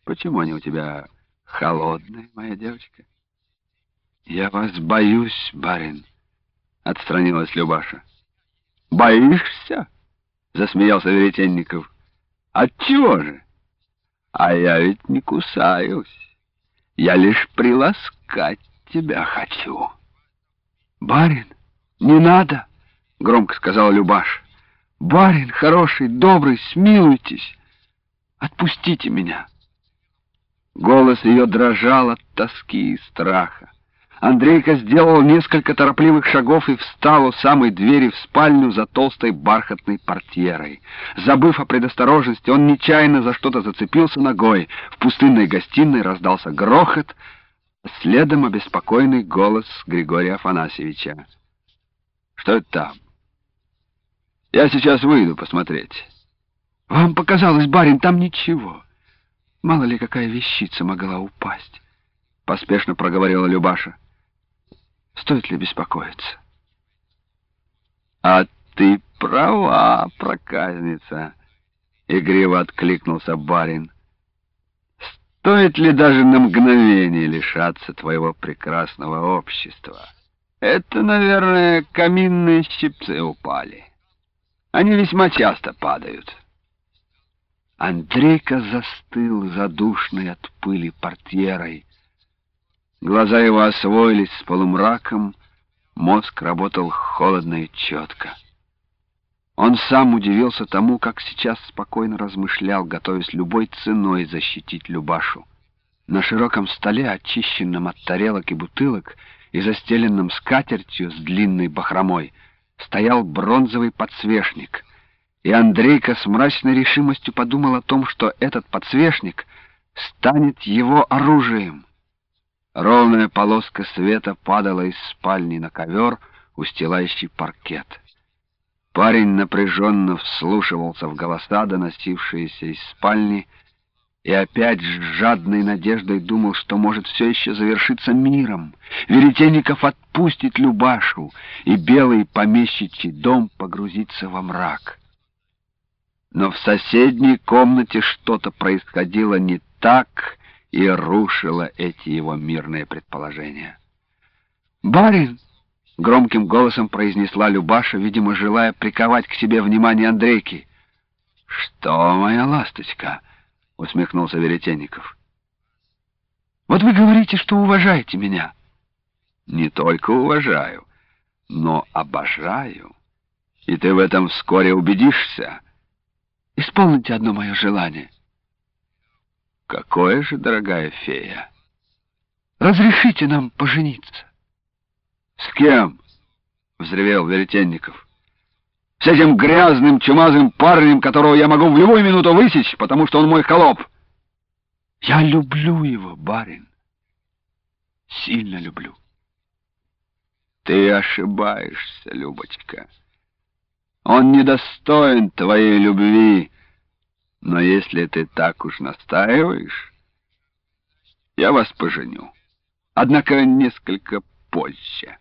Почему они у тебя холодные, моя девочка? Я вас боюсь, барин, — отстранилась Любаша. Боишься? — засмеялся Веретенников. Отчего же? А я ведь не кусаюсь. Я лишь приласкать тебя хочу. Барин, не надо, — громко сказала Любаша. Барин хороший, добрый, смилуйтесь. Отпустите меня. Голос ее дрожал от тоски и страха. Андрейка сделал несколько торопливых шагов и встал у самой двери в спальню за толстой бархатной портьерой. Забыв о предосторожности, он нечаянно за что-то зацепился ногой. В пустынной гостиной раздался грохот, а следом обеспокоенный голос Григория Афанасьевича. «Что это там? Я сейчас выйду посмотреть». «Вам показалось, барин, там ничего. Мало ли какая вещица могла упасть», — поспешно проговорила Любаша. «Стоит ли беспокоиться?» «А ты права, проказница», — игриво откликнулся барин. «Стоит ли даже на мгновение лишаться твоего прекрасного общества? Это, наверное, каминные щипцы упали. Они весьма часто падают». Андрейка застыл задушный от пыли портьерой. Глаза его освоились с полумраком, мозг работал холодно и четко. Он сам удивился тому, как сейчас спокойно размышлял, готовясь любой ценой защитить Любашу. На широком столе, очищенном от тарелок и бутылок и застеленном скатертью с длинной бахромой, стоял бронзовый подсвечник, и Андрейка с мрачной решимостью подумал о том, что этот подсвечник станет его оружием. Ровная полоска света падала из спальни на ковер, устилающий паркет. Парень напряженно вслушивался в голоса, доносившиеся из спальни, и опять с жадной надеждой думал, что может все еще завершиться миром. Веретенников отпустит Любашу, и белый помещичий дом погрузится во мрак. Но в соседней комнате что-то происходило не так и рушило эти его мирные предположения. «Барин!» — громким голосом произнесла Любаша, видимо, желая приковать к себе внимание Андрейки. «Что, моя ласточка?» — усмехнулся Веретенников. «Вот вы говорите, что уважаете меня». «Не только уважаю, но обожаю. И ты в этом вскоре убедишься». «Исполните одно мое желание». «Какое же, дорогая фея?» «Разрешите нам пожениться». «С кем?» — взревел Веретенников. «С этим грязным, чумазым парнем, которого я могу в любую минуту высечь, потому что он мой холоп». «Я люблю его, барин. Сильно люблю». «Ты ошибаешься, Любочка. Он недостоин твоей любви, но если ты так уж настаиваешь, я вас поженю. Однако несколько позже».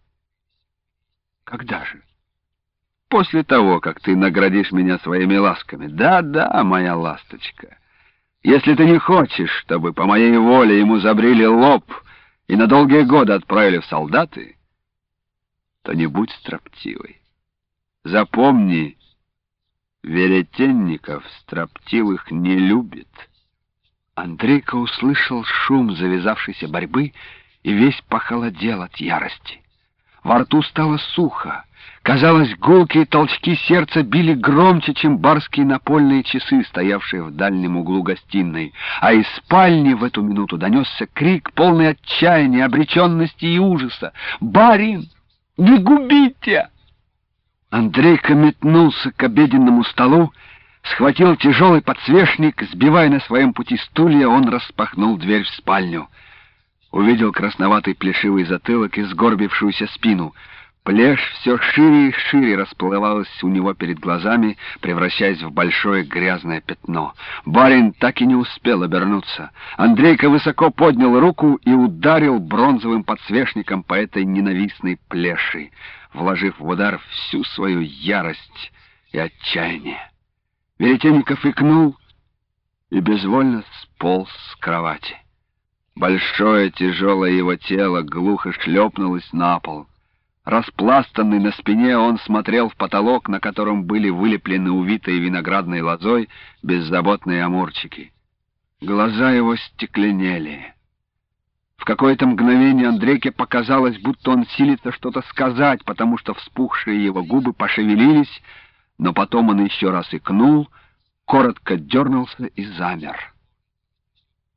«Когда же?» «После того, как ты наградишь меня своими ласками. Да-да, моя ласточка. Если ты не хочешь, чтобы по моей воле ему забрили лоб и на долгие годы отправили в солдаты, то не будь строптивой. Запомни, Веретенников строптивых не любит». Андрейка услышал шум завязавшейся борьбы и весь похолодел от ярости. Во рту стало сухо. Казалось, гулкие толчки сердца били громче, чем барские напольные часы, стоявшие в дальнем углу гостиной. А из спальни в эту минуту донесся крик, полный отчаяния, обреченности и ужаса. «Барин, не губите!» Андрейка метнулся к обеденному столу, схватил тяжелый подсвечник, сбивая на своем пути стулья, он распахнул дверь в спальню. Увидел красноватый плешивый затылок и сгорбившуюся спину. Плешь все шире и шире расплывалась у него перед глазами, превращаясь в большое грязное пятно. Барин так и не успел обернуться. Андрейка высоко поднял руку и ударил бронзовым подсвечником по этой ненавистной плеши, вложив в удар всю свою ярость и отчаяние. Веретенников икнул и безвольно сполз с кровати. Большое тяжелое его тело глухо шлепнулось на пол. Распластанный на спине, он смотрел в потолок, на котором были вылеплены увитые виноградной лозой беззаботные амурчики. Глаза его стекленели. В какое-то мгновение Андрейке показалось, будто он силится что-то сказать, потому что вспухшие его губы пошевелились, но потом он еще раз икнул, коротко дернулся и замер.